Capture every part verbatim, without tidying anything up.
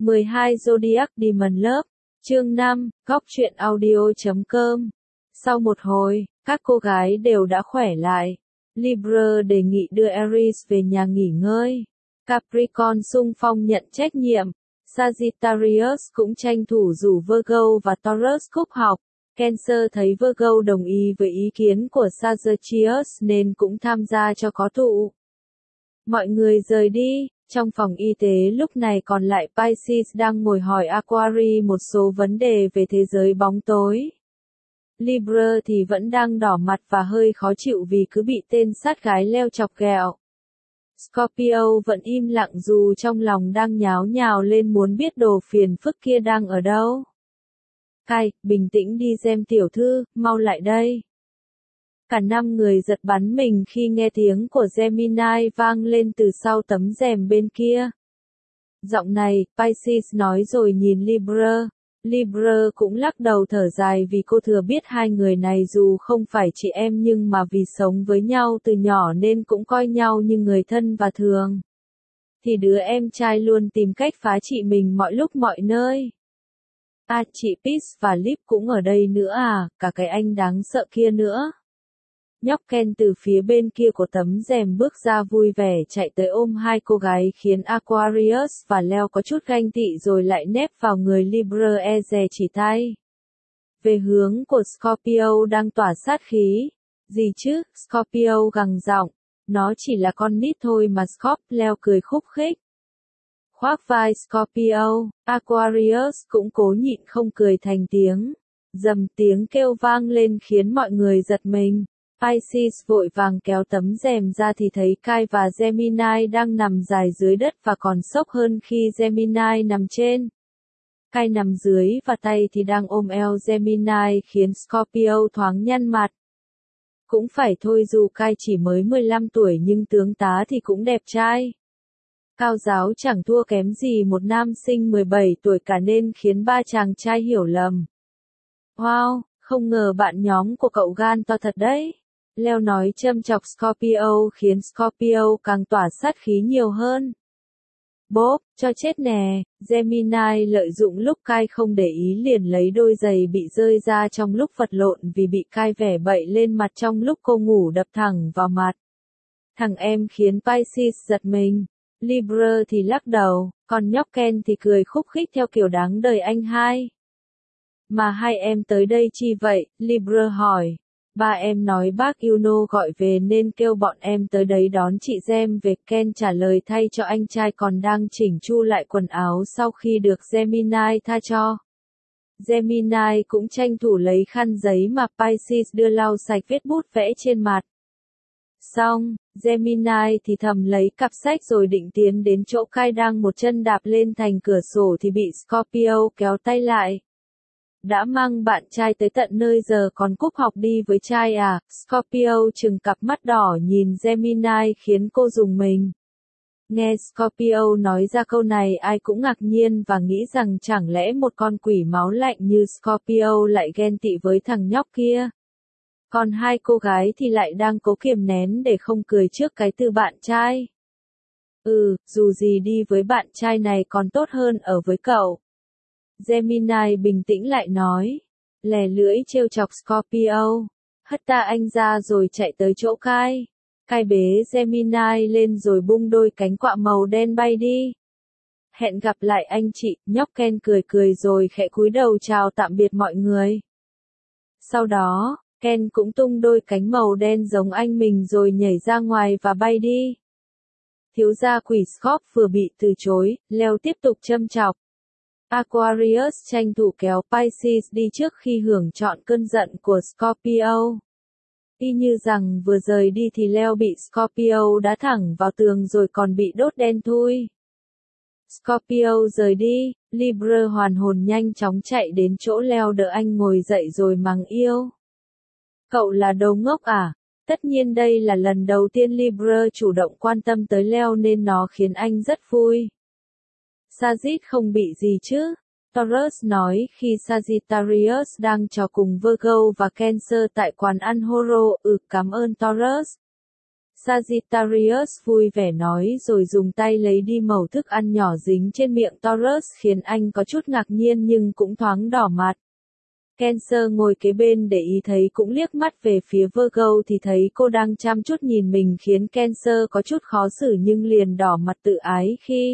mười hai Zodiac Demon Love, chương năm, góc truyện audio chấm com. Sau một hồi, các cô gái đều đã khỏe lại. Libra đề nghị đưa Aries về nhà nghỉ ngơi. Capricorn xung phong nhận trách nhiệm. Sagittarius cũng tranh thủ rủ Virgo và Taurus cúp học. Cancer thấy Virgo đồng ý với ý kiến của Sagittarius nên cũng tham gia cho có tụ. Mọi người rời đi. Trong phòng y tế lúc này còn lại Pisces đang ngồi hỏi Aquarius một số vấn đề về thế giới bóng tối. Libra thì vẫn đang đỏ mặt và hơi khó chịu vì cứ bị tên sát gái leo chọc ghẹo. Scorpio vẫn im lặng dù trong lòng đang nháo nhào lên muốn biết đồ phiền phức kia đang ở đâu. Kai, bình tĩnh đi Gem tiểu thư, mau lại đây. Cả năm người giật bắn mình khi nghe tiếng của Gemini vang lên từ sau tấm rèm bên kia. Giọng này, Pisces nói rồi nhìn Libra. Libra cũng lắc đầu thở dài vì cô thừa biết hai người này dù không phải chị em nhưng mà vì sống với nhau từ nhỏ nên cũng coi nhau như người thân và thường. Thì đứa em trai luôn tìm cách phá chị mình mọi lúc mọi nơi. À, chị Peace và Lip cũng ở đây nữa à, cả cái anh đáng sợ kia nữa. Nhóc Ken từ phía bên kia của tấm rèm bước ra vui vẻ chạy tới ôm hai cô gái khiến Aquarius và Leo có chút ganh tị rồi lại nép vào người Libra e dè chỉ tay. Về hướng của Scorpio đang tỏa sát khí. Gì chứ, Scorpio gằn giọng. Nó chỉ là con nít thôi mà Scorp, Leo cười khúc khích. Khoác vai Scorpio, Aquarius cũng cố nhịn không cười thành tiếng. Dầm tiếng kêu vang lên khiến mọi người giật mình. Pisces vội vàng kéo tấm rèm ra thì thấy Kai và Gemini đang nằm dài dưới đất và còn sốc hơn khi Gemini nằm trên. Kai nằm dưới và tay thì đang ôm eo Gemini khiến Scorpio thoáng nhăn mặt. Cũng phải thôi dù Kai chỉ mới mười lăm tuổi nhưng tướng tá thì cũng đẹp trai. Cao giáo chẳng thua kém gì một nam sinh mười bảy tuổi cả nên khiến ba chàng trai hiểu lầm. Wow, không ngờ bạn nhóm của cậu gan to thật đấy. Leo nói châm chọc Scorpio khiến Scorpio càng tỏa sát khí nhiều hơn. Bốp, cho chết nè, Gemini lợi dụng lúc Kai không để ý liền lấy đôi giày bị rơi ra trong lúc vật lộn vì bị Kai vẻ bậy lên mặt trong lúc cô ngủ đập thẳng vào mặt. Thằng em khiến Pisces giật mình. Libra thì lắc đầu, còn nhóc Ken thì cười khúc khích theo kiểu đáng đời anh hai. Mà hai em tới đây chi vậy? Libra hỏi. Ba em nói bác Yuno gọi về nên kêu bọn em tới đấy đón chị Gem về. Ken trả lời thay cho anh trai còn đang chỉnh chu lại quần áo sau khi được Gemini tha cho. Gemini cũng tranh thủ lấy khăn giấy mà Pisces đưa lau sạch vết bút vẽ trên mặt. Xong, Gemini thì thầm lấy cặp sách rồi định tiến đến chỗ Kai đang một chân đạp lên thành cửa sổ thì bị Scorpio kéo tay lại. Đã mang bạn trai tới tận nơi giờ còn cúp học đi với trai à? Scorpio trừng cặp mắt đỏ nhìn Gemini khiến cô rùng mình. Nghe Scorpio nói ra câu này ai cũng ngạc nhiên và nghĩ rằng chẳng lẽ một con quỷ máu lạnh như Scorpio lại ghen tị với thằng nhóc kia. Còn hai cô gái thì lại đang cố kiềm nén để không cười trước cái từ bạn trai. Ừ, dù gì đi với bạn trai này còn tốt hơn ở với cậu. Gemini bình tĩnh lại nói. Lè lưỡi trêu chọc Scorpio. Hất ta anh ra rồi chạy tới chỗ Kai. Kai bế Gemini lên rồi bung đôi cánh quạ màu đen bay đi. Hẹn gặp lại anh chị, nhóc Ken cười cười rồi khẽ cúi đầu chào tạm biệt mọi người. Sau đó, Ken cũng tung đôi cánh màu đen giống anh mình rồi nhảy ra ngoài và bay đi. Thiếu gia quỷ Scorp vừa bị từ chối, Leo tiếp tục châm chọc. Aquarius tranh thủ kéo Pisces đi trước khi hưởng trọn cơn giận của Scorpio. Y như rằng vừa rời đi thì Leo bị Scorpio đá thẳng vào tường rồi còn bị đốt đen thui. Scorpio rời đi, Libra hoàn hồn nhanh chóng chạy đến chỗ Leo đỡ anh ngồi dậy rồi mắng yêu. Cậu là đồ ngốc à? Tất nhiên đây là lần đầu tiên Libra chủ động quan tâm tới Leo nên nó khiến anh rất vui. Sagitt không bị gì chứ? Taurus nói khi Sagittarius đang trò cùng Virgo và Cancer tại quán ăn Horo. Ừ, cảm ơn Taurus. Sagittarius vui vẻ nói rồi dùng tay lấy đi mẩu thức ăn nhỏ dính trên miệng Taurus khiến anh có chút ngạc nhiên nhưng cũng thoáng đỏ mặt. Cancer ngồi kế bên để ý thấy cũng liếc mắt về phía Virgo thì thấy cô đang chăm chút nhìn mình khiến Cancer có chút khó xử nhưng liền đỏ mặt tự ái khi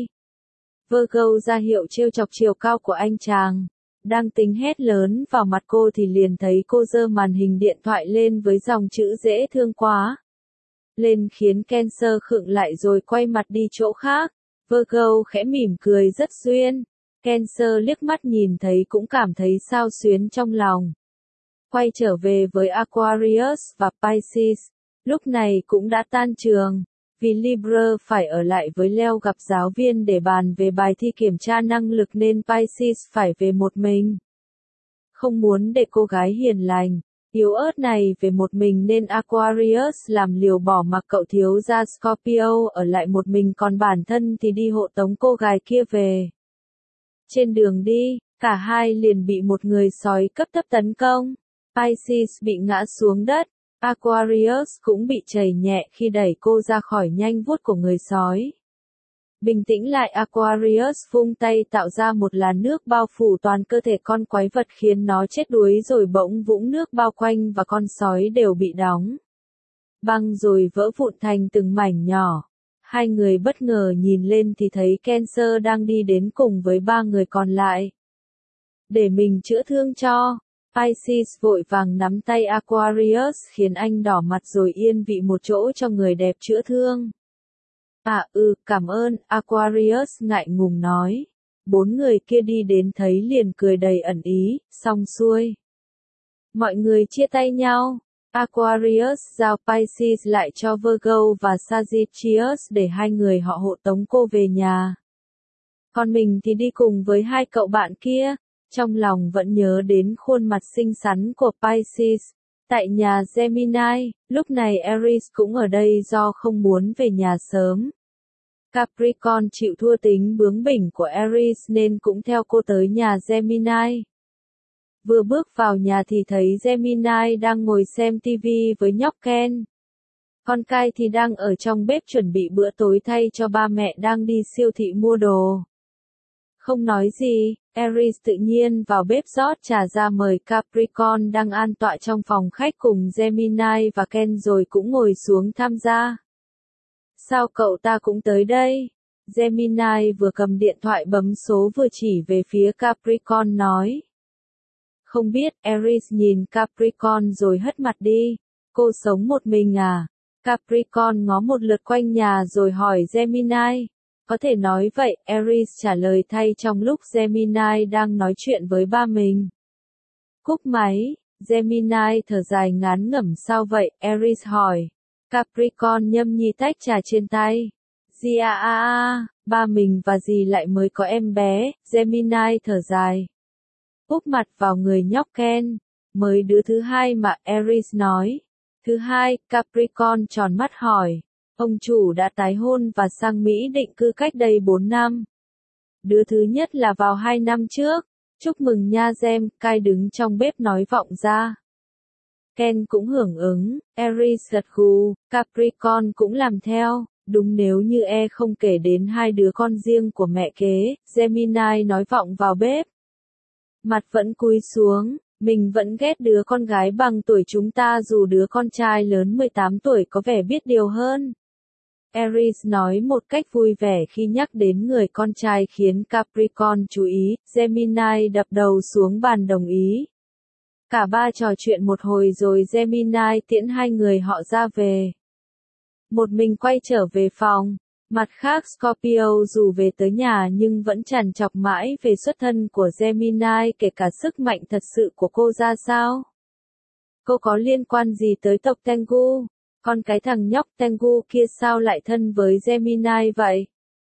Virgo ra hiệu trêu chọc chiều cao của anh chàng. Đang tính hét lớn vào mặt cô thì liền thấy cô giơ màn hình điện thoại lên với dòng chữ dễ thương quá lên khiến Cancer khựng lại rồi quay mặt đi chỗ khác. Virgo khẽ mỉm cười rất duyên. Cancer liếc mắt nhìn thấy cũng cảm thấy xao xuyến trong lòng. Quay trở về với Aquarius và Pisces, lúc này cũng đã tan trường, vì Libra phải ở lại với Leo gặp giáo viên để bàn về bài thi kiểm tra năng lực nên Pisces phải về một mình. Không muốn để cô gái hiền lành, yếu ớt này về một mình nên Aquarius làm liều bỏ mặc cậu thiếu gia Scorpio ở lại một mình còn bản thân thì đi hộ tống cô gái kia về. Trên đường đi, cả hai liền bị một người sói cấp tấp tấn công. Pisces bị ngã xuống đất, Aquarius cũng bị chảy nhẹ khi đẩy cô ra khỏi nhanh vuốt của người sói. Bình tĩnh lại Aquarius vung tay tạo ra một làn nước bao phủ toàn cơ thể con quái vật khiến nó chết đuối rồi bỗng vũng nước bao quanh và con sói đều bị đóng băng rồi vỡ vụn thành từng mảnh nhỏ. Hai người bất ngờ nhìn lên thì thấy Cancer đang đi đến cùng với ba người còn lại. Để mình chữa thương cho. Pisces vội vàng nắm tay Aquarius khiến anh đỏ mặt rồi yên vị một chỗ cho người đẹp chữa thương. À ừ, cảm ơn, Aquarius ngại ngùng nói. Bốn người kia đi đến thấy liền cười đầy ẩn ý, xong xuôi. Mọi người chia tay nhau. Aquarius giao Pisces lại cho Virgo và Sagittarius để hai người họ hộ tống cô về nhà. Còn mình thì đi cùng với hai cậu bạn kia, trong lòng vẫn nhớ đến khuôn mặt xinh xắn của Pisces. Tại nhà Gemini, lúc này Aries cũng ở đây do không muốn về nhà sớm. Capricorn chịu thua tính bướng bỉnh của Aries nên cũng theo cô tới nhà Gemini. Vừa bước vào nhà thì thấy Gemini đang ngồi xem ti vi với nhóc Ken. Con Kai thì đang ở trong bếp chuẩn bị bữa tối thay cho ba mẹ đang đi siêu thị mua đồ. Không nói gì, Aries tự nhiên vào bếp rót trà ra mời Capricorn đang an tọa trong phòng khách cùng Gemini và Ken rồi cũng ngồi xuống tham gia. Sao cậu ta cũng tới đây? Gemini vừa cầm điện thoại bấm số vừa chỉ về phía Capricorn nói. Không biết, Aries nhìn Capricorn rồi hất mặt đi. Cô sống một mình à? Capricorn ngó một lượt quanh nhà rồi hỏi Gemini. Có thể nói vậy, Aries trả lời thay trong lúc Gemini đang nói chuyện với ba mình. Cúp máy, Gemini thở dài ngán ngẩm sao vậy, Aries hỏi. Capricorn nhâm nhi tách trà trên tay. Dì à à à, ba mình và dì lại mới có em bé, Gemini thở dài. Úp mặt vào người nhóc Ken. Mới đứa thứ hai mà Aries nói. Thứ hai, Capricorn tròn mắt hỏi. Ông chủ đã tái hôn và sang Mỹ định cư cách đây bốn năm. Đứa thứ nhất là vào hai năm trước. Chúc mừng nha Gem, Kai đứng trong bếp nói vọng ra. Ken cũng hưởng ứng, Aries gật gù, Capricorn cũng làm theo. Đúng nếu như e không kể đến hai đứa con riêng của mẹ kế, Gemini nói vọng vào bếp. Mặt vẫn cúi xuống, mình vẫn ghét đứa con gái bằng tuổi chúng ta dù đứa con trai lớn mười tám tuổi có vẻ biết điều hơn. Aries nói một cách vui vẻ khi nhắc đến người con trai khiến Capricorn chú ý, Gemini đập đầu xuống bàn đồng ý. Cả ba trò chuyện một hồi rồi Gemini tiễn hai người họ ra về. Một mình quay trở về phòng. Mặt khác Scorpio dù về tới nhà nhưng vẫn trằn trọc mãi về xuất thân của Gemini kể cả sức mạnh thật sự của cô ra sao. Cô có liên quan gì tới tộc Tengu? Con cái thằng nhóc Tengu kia sao lại thân với Gemini vậy?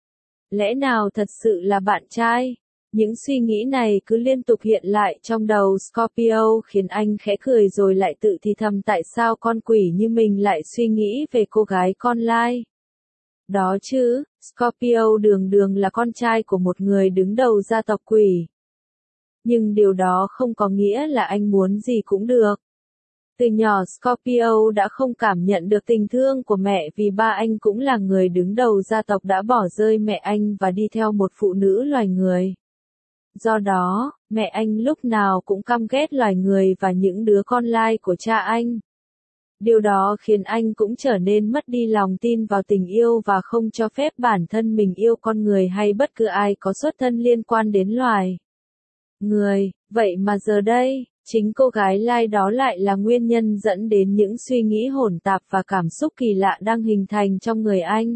Lẽ nào thật sự là bạn trai? Những suy nghĩ này cứ liên tục hiện lại trong đầu Scorpio khiến anh khẽ cười rồi lại tự thì thầm tại sao con quỷ như mình lại suy nghĩ về cô gái con lai. Đó chứ, Scorpio đường đường là con trai của một người đứng đầu gia tộc quỷ. Nhưng điều đó không có nghĩa là anh muốn gì cũng được. Từ nhỏ Scorpio đã không cảm nhận được tình thương của mẹ vì ba anh cũng là người đứng đầu gia tộc đã bỏ rơi mẹ anh và đi theo một phụ nữ loài người. Do đó, mẹ anh lúc nào cũng căm ghét loài người và những đứa con lai của cha anh. Điều đó khiến anh cũng trở nên mất đi lòng tin vào tình yêu và không cho phép bản thân mình yêu con người hay bất cứ ai có xuất thân liên quan đến loài người. Vậy mà giờ đây, chính cô gái lai đó lại là nguyên nhân dẫn đến những suy nghĩ hỗn tạp và cảm xúc kỳ lạ đang hình thành trong người anh.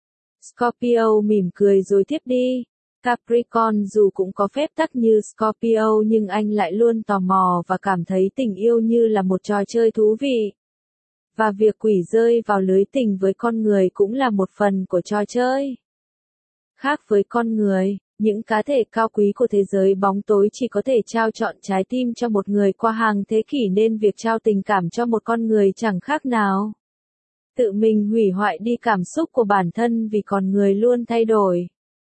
Scorpio mỉm cười rồi tiếp đi. Capricorn dù cũng có phép tắc như Scorpio nhưng anh lại luôn tò mò và cảm thấy tình yêu như là một trò chơi thú vị. Và việc quỷ rơi vào lưới tình với con người cũng là một phần của trò chơi. Khác với con người, những cá thể cao quý của thế giới bóng tối chỉ có thể trao trọn trái tim cho một người qua hàng thế kỷ nên việc trao tình cảm cho một con người chẳng khác nào tự mình hủy hoại đi cảm xúc của bản thân vì con người luôn thay đổi.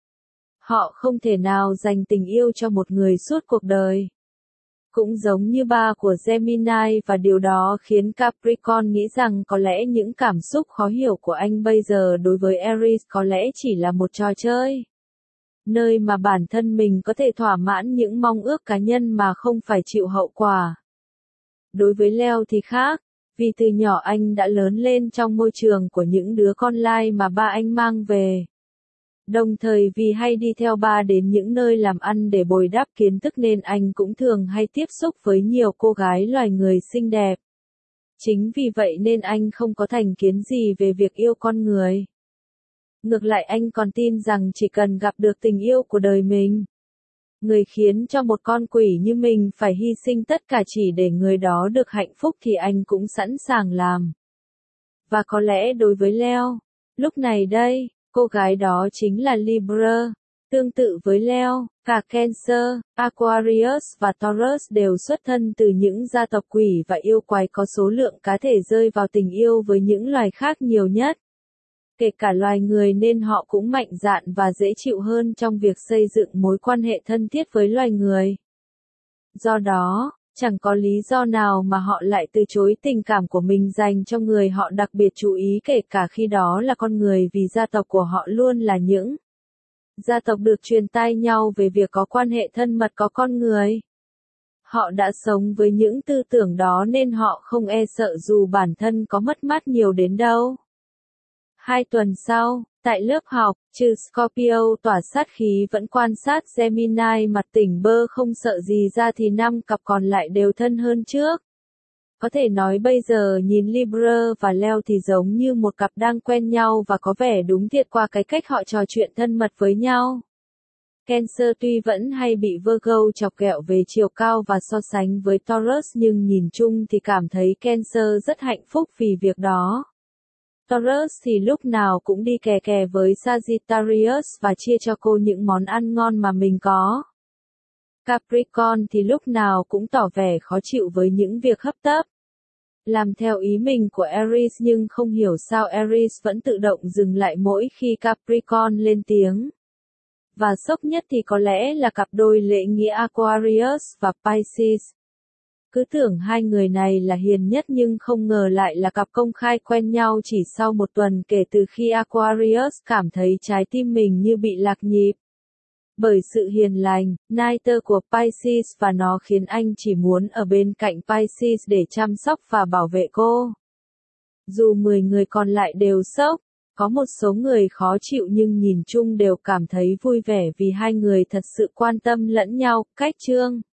Họ không thể nào dành tình yêu cho một người suốt cuộc đời. Cũng giống như ba của Gemini và điều đó khiến Capricorn nghĩ rằng có lẽ những cảm xúc khó hiểu của anh bây giờ đối với Aries có lẽ chỉ là một trò chơi. Nơi mà bản thân mình có thể thỏa mãn những mong ước cá nhân mà không phải chịu hậu quả. Đối với Leo thì khác, vì từ nhỏ anh đã lớn lên trong môi trường của những đứa con lai mà ba anh mang về. Đồng thời vì hay đi theo ba đến những nơi làm ăn để bồi đắp kiến thức nên anh cũng thường hay tiếp xúc với nhiều cô gái loài người xinh đẹp. Chính vì vậy nên anh không có thành kiến gì về việc yêu con người. Ngược lại anh còn tin rằng chỉ cần gặp được tình yêu của đời mình, người khiến cho một con quỷ như mình phải hy sinh tất cả chỉ để người đó được hạnh phúc thì anh cũng sẵn sàng làm. Và có lẽ đối với Leo, lúc này đây, cô gái đó chính là Libra. Tương tự với Leo, cả Cancer, Aquarius và Taurus đều xuất thân từ những gia tộc quỷ và yêu quái có số lượng cá thể rơi vào tình yêu với những loài khác nhiều nhất. Kể cả loài người nên họ cũng mạnh dạn và dễ chịu hơn trong việc xây dựng mối quan hệ thân thiết với loài người. Do đó, chẳng có lý do nào mà họ lại từ chối tình cảm của mình dành cho người họ đặc biệt chú ý kể cả khi đó là con người vì gia tộc của họ luôn là những gia tộc được truyền tai nhau về việc có quan hệ thân mật có con người. Họ đã sống với những tư tưởng đó nên họ không e sợ dù bản thân có mất mát nhiều đến đâu. Hai tuần sau, tại lớp học, trừ Scorpio tỏa sát khí vẫn quan sát Gemini mặt tỉnh bơ không sợ gì ra thì năm cặp còn lại đều thân hơn trước. Có thể nói bây giờ nhìn Libra và Leo thì giống như một cặp đang quen nhau và có vẻ đúng thiệt qua cái cách họ trò chuyện thân mật với nhau. Cancer tuy vẫn hay bị Virgo chọc ghẹo về chiều cao và so sánh với Taurus nhưng nhìn chung thì cảm thấy Cancer rất hạnh phúc vì việc đó. Taurus thì lúc nào cũng đi kè kè với Sagittarius và chia cho cô những món ăn ngon mà mình có. Capricorn thì lúc nào cũng tỏ vẻ khó chịu với những việc hấp tấp. Làm theo ý mình của Aries nhưng không hiểu sao Aries vẫn tự động dừng lại mỗi khi Capricorn lên tiếng. Và sốc nhất thì có lẽ là cặp đôi lễ nghĩa Aquarius và Pisces. Cứ tưởng hai người này là hiền nhất nhưng không ngờ lại là cặp công khai quen nhau chỉ sau một tuần kể từ khi Aquarius cảm thấy trái tim mình như bị lạc nhịp. Bởi sự hiền lành, niter của Pisces và nó khiến anh chỉ muốn ở bên cạnh Pisces để chăm sóc và bảo vệ cô. Dù mười người còn lại đều sốc, có một số người khó chịu nhưng nhìn chung đều cảm thấy vui vẻ vì hai người thật sự quan tâm lẫn nhau. Cách chương